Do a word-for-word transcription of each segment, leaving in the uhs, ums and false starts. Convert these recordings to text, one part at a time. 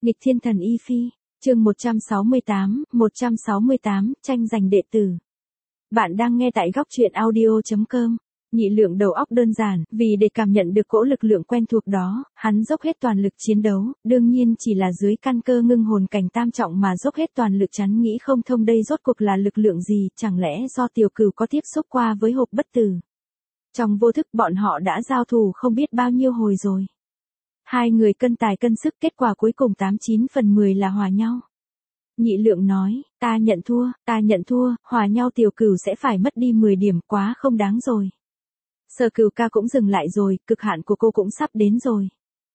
Nghịch thiên thần y phi, chương một trăm sáu mươi tám, một trăm sáu mươi tám, tranh giành đệ tử. Bạn đang nghe tại góc truyện audio chấm com. Nhị Lượng đầu óc đơn giản, vì để cảm nhận được cỗ lực lượng quen thuộc đó, hắn dốc hết toàn lực chiến đấu, đương nhiên chỉ là dưới căn cơ ngưng hồn cảnh tam trọng mà dốc hết toàn lực chắn nghĩ không thông đây rốt cuộc là lực lượng gì, chẳng lẽ do Tiểu Cửu có tiếp xúc qua với hộp bất tử. Trong vô thức bọn họ đã giao thủ không biết bao nhiêu hồi rồi. Hai người cân tài cân sức, kết quả cuối cùng tám chín phần mười là hòa nhau. Nhị Lượng nói, ta nhận thua, ta nhận thua, hòa nhau Tiểu Cửu sẽ phải mất đi mười điểm, quá không đáng rồi. Sở Cửu ca cũng dừng lại rồi, cực hạn của cô cũng sắp đến rồi.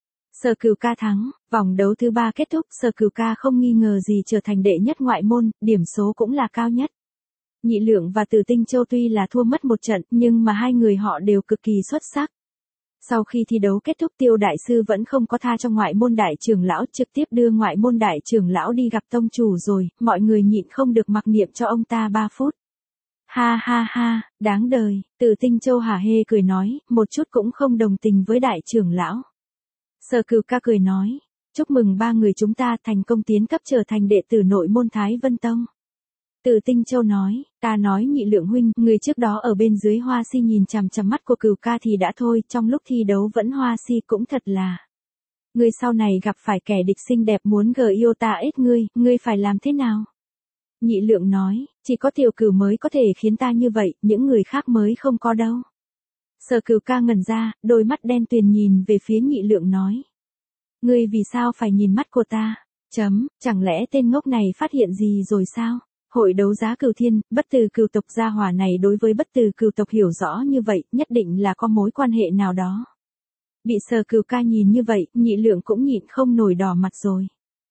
Sở Cửu ca thắng, vòng đấu thứ ba kết thúc, Sở Cửu ca không nghi ngờ gì trở thành đệ nhất ngoại môn, điểm số cũng là cao nhất. Nhị Lượng và Tử Tinh Châu tuy là thua mất một trận, nhưng mà hai người họ đều cực kỳ xuất sắc. Sau khi thi đấu kết thúc, Tiêu đại sư vẫn không có tha cho ngoại môn đại trưởng lão, trực tiếp đưa ngoại môn đại trưởng lão đi gặp tông chủ rồi, mọi người nhịn không được mặc niệm cho ông ta ba phút. Ha ha ha, đáng đời, Tử Tinh Châu hả hê cười nói, một chút cũng không đồng tình với đại trưởng lão. Sở Cửu ca cười nói, chúc mừng ba người chúng ta thành công tiến cấp trở thành đệ tử nội môn Thái Vân Tông. Tử Tinh Châu nói, ta nói Nhị Lượng huynh, người trước đó ở bên dưới Hoa Si nhìn chằm chằm mắt của Cửu ca thì đã thôi, trong lúc thi đấu vẫn Hoa Si cũng thật là. Người sau này gặp phải kẻ địch xinh đẹp muốn gờ yêu ta ết ngươi, ngươi phải làm thế nào? Nhị Lượng nói, chỉ có Tiểu Cửu mới có thể khiến ta như vậy, những người khác mới không có đâu. Sở Cửu ca ngẩn ra, đôi mắt đen tuyền nhìn về phía Nhị Lượng nói. Ngươi vì sao phải nhìn mắt của ta? Chấm, chẳng lẽ tên ngốc này phát hiện gì rồi sao? Hội đấu giá Cửu Thiên, bất tử cửu tộc gia hỏa này đối với bất tử cửu tộc hiểu rõ như vậy, nhất định là có mối quan hệ nào đó. Bị Sở Cửu ca nhìn như vậy, Nhị Lượng cũng nhịn không nổi đỏ mặt rồi.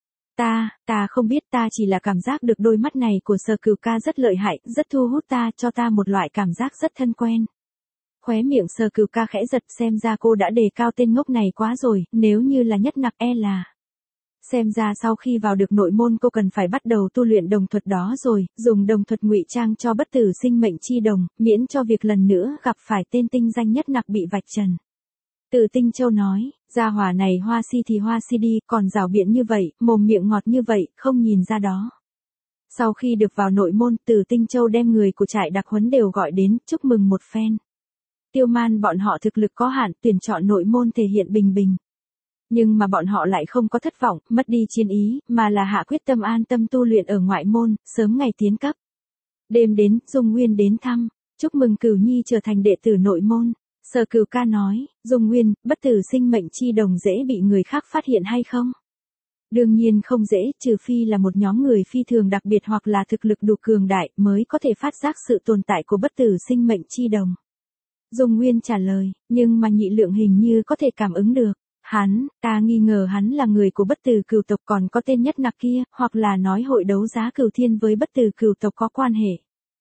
Ta, ta không biết, ta chỉ là cảm giác được đôi mắt này của Sở Cửu ca rất lợi hại, rất thu hút ta, cho ta một loại cảm giác rất thân quen. Khóe miệng Sở Cửu ca khẽ giật, xem ra cô đã đề cao tên ngốc này quá rồi, nếu như là nhất nặc e là. Xem ra sau khi vào được nội môn cô cần phải bắt đầu tu luyện đồng thuật đó rồi, dùng đồng thuật ngụy trang cho bất tử sinh mệnh chi đồng, miễn cho việc lần nữa gặp phải tên tinh danh nhất nặc bị vạch trần. Tử Tinh Châu nói, gia hỏa này Hoa Si thì Hoa Si đi, còn rảo biện như vậy, mồm miệng ngọt như vậy, không nhìn ra đó. Sau khi được vào nội môn, Tử Tinh Châu đem người của trại đặc huấn đều gọi đến, chúc mừng một phen. Tiêu Man bọn họ thực lực có hạn, tuyển chọn nội môn thể hiện bình bình. Nhưng mà bọn họ lại không có thất vọng, mất đi chiến ý, mà là hạ quyết tâm an tâm tu luyện ở ngoại môn, sớm ngày tiến cấp. Đêm đến, Dung Nguyên đến thăm, chúc mừng Cửu Nhi trở thành đệ tử nội môn. Sở Cửu ca nói, Dung Nguyên, bất tử sinh mệnh chi đồng dễ bị người khác phát hiện hay không? Đương nhiên không dễ, trừ phi là một nhóm người phi thường đặc biệt hoặc là thực lực đủ cường đại mới có thể phát giác sự tồn tại của bất tử sinh mệnh chi đồng. Dung Nguyên trả lời, nhưng mà Nhị Lượng hình như có thể cảm ứng được. Hắn, ta nghi ngờ hắn là người của bất tử cửu tộc, còn có tên nhất nặc kia, hoặc là nói hội đấu giá Cửu Thiên với bất tử cửu tộc có quan hệ.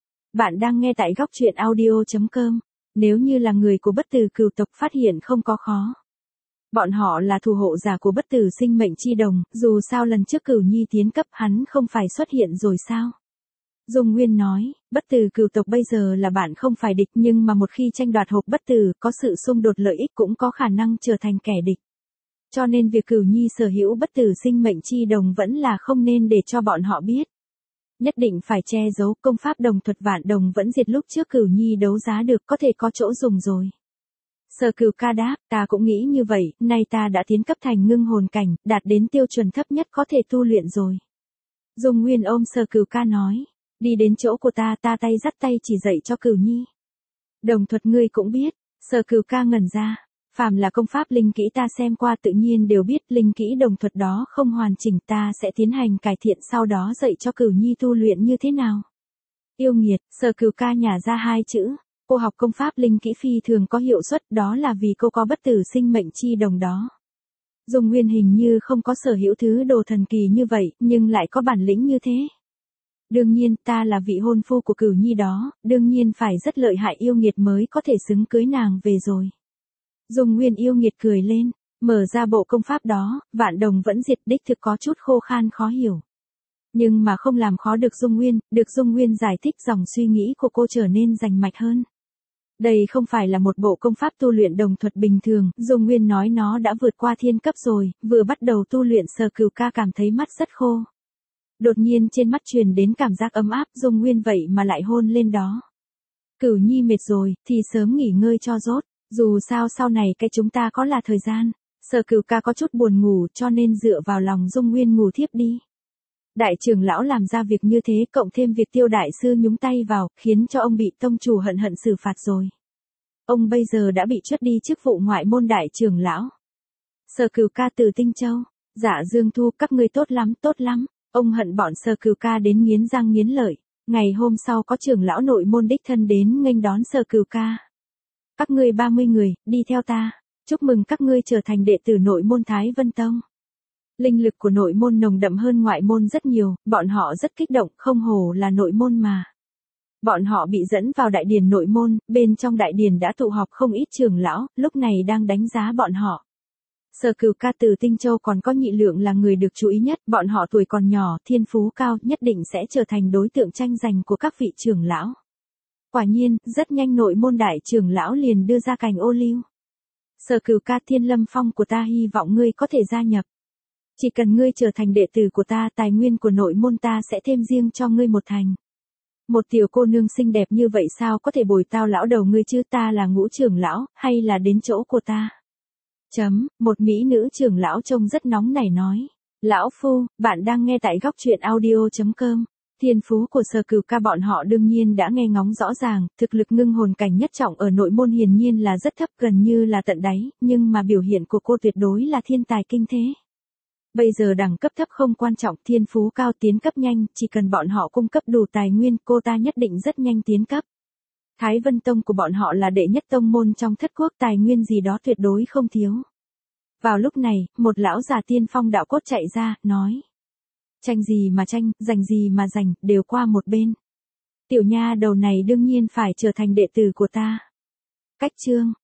Bạn đang nghe tại góc truyện audio chấm com. Nếu như là người của bất tử cửu tộc phát hiện không có khó. Bọn họ là thủ hộ giả của bất tử sinh mệnh chi đồng, dù sao lần trước Cửu Nhi tiến cấp hắn không phải xuất hiện rồi sao? Dung Nguyên nói, bất tử cửu tộc bây giờ là bạn không phải địch, nhưng mà một khi tranh đoạt hộp bất tử, có sự xung đột lợi ích cũng có khả năng trở thành kẻ địch. Cho nên việc Cửu Nhi sở hữu bất tử sinh mệnh chi đồng vẫn là không nên để cho bọn họ biết. Nhất định phải che giấu, công pháp đồng thuật vạn đồng vẫn diệt lúc trước Cửu Nhi đấu giá được, có thể có chỗ dùng rồi. Sở Cửu ca đáp, ta cũng nghĩ như vậy, nay ta đã tiến cấp thành ngưng hồn cảnh, đạt đến tiêu chuẩn thấp nhất có thể tu luyện rồi. Dung Nguyên ôm Sở Cửu ca nói, đi đến chỗ của ta, ta tay dắt tay chỉ dạy cho Cửu Nhi. Đồng thuật ngươi cũng biết. Sở Cửu ca ngẩn ra. Phàm là công pháp linh kỹ ta xem qua tự nhiên đều biết, linh kỹ đồng thuật đó không hoàn chỉnh, ta sẽ tiến hành cải thiện sau đó dạy cho Cửu Nhi tu luyện như thế nào. Yêu nghiệt, Sở Cửu ca nhả ra hai chữ. Cô học công pháp linh kỹ phi thường có hiệu suất, đó là vì cô có bất tử sinh mệnh chi đồng đó. Dung Nguyên hình như không có sở hữu thứ đồ thần kỳ như vậy, nhưng lại có bản lĩnh như thế. Đương nhiên, ta là vị hôn phu của Cửu Nhi đó, đương nhiên phải rất lợi hại yêu nghiệt mới có thể xứng cưới nàng về rồi. Dung Nguyên yêu nghiệt cười lên, mở ra bộ công pháp đó, vạn đồng vẫn diệt, đích thực có chút khô khan khó hiểu. Nhưng mà không làm khó được Dung Nguyên, được Dung Nguyên giải thích, dòng suy nghĩ của cô trở nên rành mạch hơn. Đây không phải là một bộ công pháp tu luyện đồng thuật bình thường, Dung Nguyên nói nó đã vượt qua thiên cấp rồi, vừa bắt đầu tu luyện Sở Cửu ca cảm thấy mắt rất khô. Đột nhiên trên mắt truyền đến cảm giác ấm áp, Dung Nguyên vậy mà lại hôn lên đó. Cửu nhi mệt rồi, thì sớm nghỉ ngơi cho rốt, dù sao sau này cái chúng ta có là thời gian. Sở Cửu ca có chút buồn ngủ cho nên dựa vào lòng Dung Nguyên ngủ thiếp đi. Đại trưởng lão làm ra việc như thế cộng thêm việc Tiêu đại sư nhúng tay vào, khiến cho ông bị tông chủ hận hận xử phạt rồi. Ông bây giờ đã bị truất đi chức vụ ngoại môn đại trưởng lão. Sở Cửu ca từ Tinh Châu, Dạ Dương Thu, các ngươi tốt lắm, tốt lắm. Ông hận bọn Sở Cửu ca đến nghiến răng nghiến lợi. Ngày hôm sau có trưởng lão nội môn đích thân đến nghênh đón Sở Cửu ca. Các ngươi ba mươi người, đi theo ta. Chúc mừng các ngươi trở thành đệ tử nội môn Thái Vân Tông. Linh lực của nội môn nồng đậm hơn ngoại môn rất nhiều, bọn họ rất kích động, không hổ là nội môn mà. Bọn họ bị dẫn vào đại điển nội môn, bên trong đại điển đã tụ họp không ít trưởng lão, lúc này đang đánh giá bọn họ. Sở Cửu ca từ Tinh Châu còn có Nhị Lượng là người được chú ý nhất, bọn họ tuổi còn nhỏ, thiên phú cao, nhất định sẽ trở thành đối tượng tranh giành của các vị trưởng lão. Quả nhiên, rất nhanh nội môn đại trưởng lão liền đưa ra cành ô liu. Sở Cửu ca, Thiên Lâm Phong của ta hy vọng ngươi có thể gia nhập. Chỉ cần ngươi trở thành đệ tử của ta, tài nguyên của nội môn ta sẽ thêm riêng cho ngươi một thành. Một tiểu cô nương xinh đẹp như vậy sao có thể bồi tao lão đầu ngươi chứ, ta là Ngũ trưởng lão, hay là đến chỗ của ta? Chấm, một mỹ nữ trưởng lão trông rất nóng nảy nói. Lão phu, bạn đang nghe tại góc truyện audio chấm com. Thiên phú của Sở Cửu ca bọn họ đương nhiên đã nghe ngóng rõ ràng, thực lực ngưng hồn cảnh nhất trọng ở nội môn hiển nhiên là rất thấp, gần như là tận đáy, nhưng mà biểu hiện của cô tuyệt đối là thiên tài kinh thế. Bây giờ đẳng cấp thấp không quan trọng, thiên phú cao tiến cấp nhanh, chỉ cần bọn họ cung cấp đủ tài nguyên, cô ta nhất định rất nhanh tiến cấp. Thái Vân Tông của bọn họ là đệ nhất tông môn trong thất quốc, tài nguyên gì đó tuyệt đối không thiếu. Vào lúc này, một lão già tiên phong đạo cốt chạy ra, nói. Tranh gì mà tranh, giành gì mà giành, đều qua một bên. Tiểu nha đầu này đương nhiên phải trở thành đệ tử của ta. Cách chương,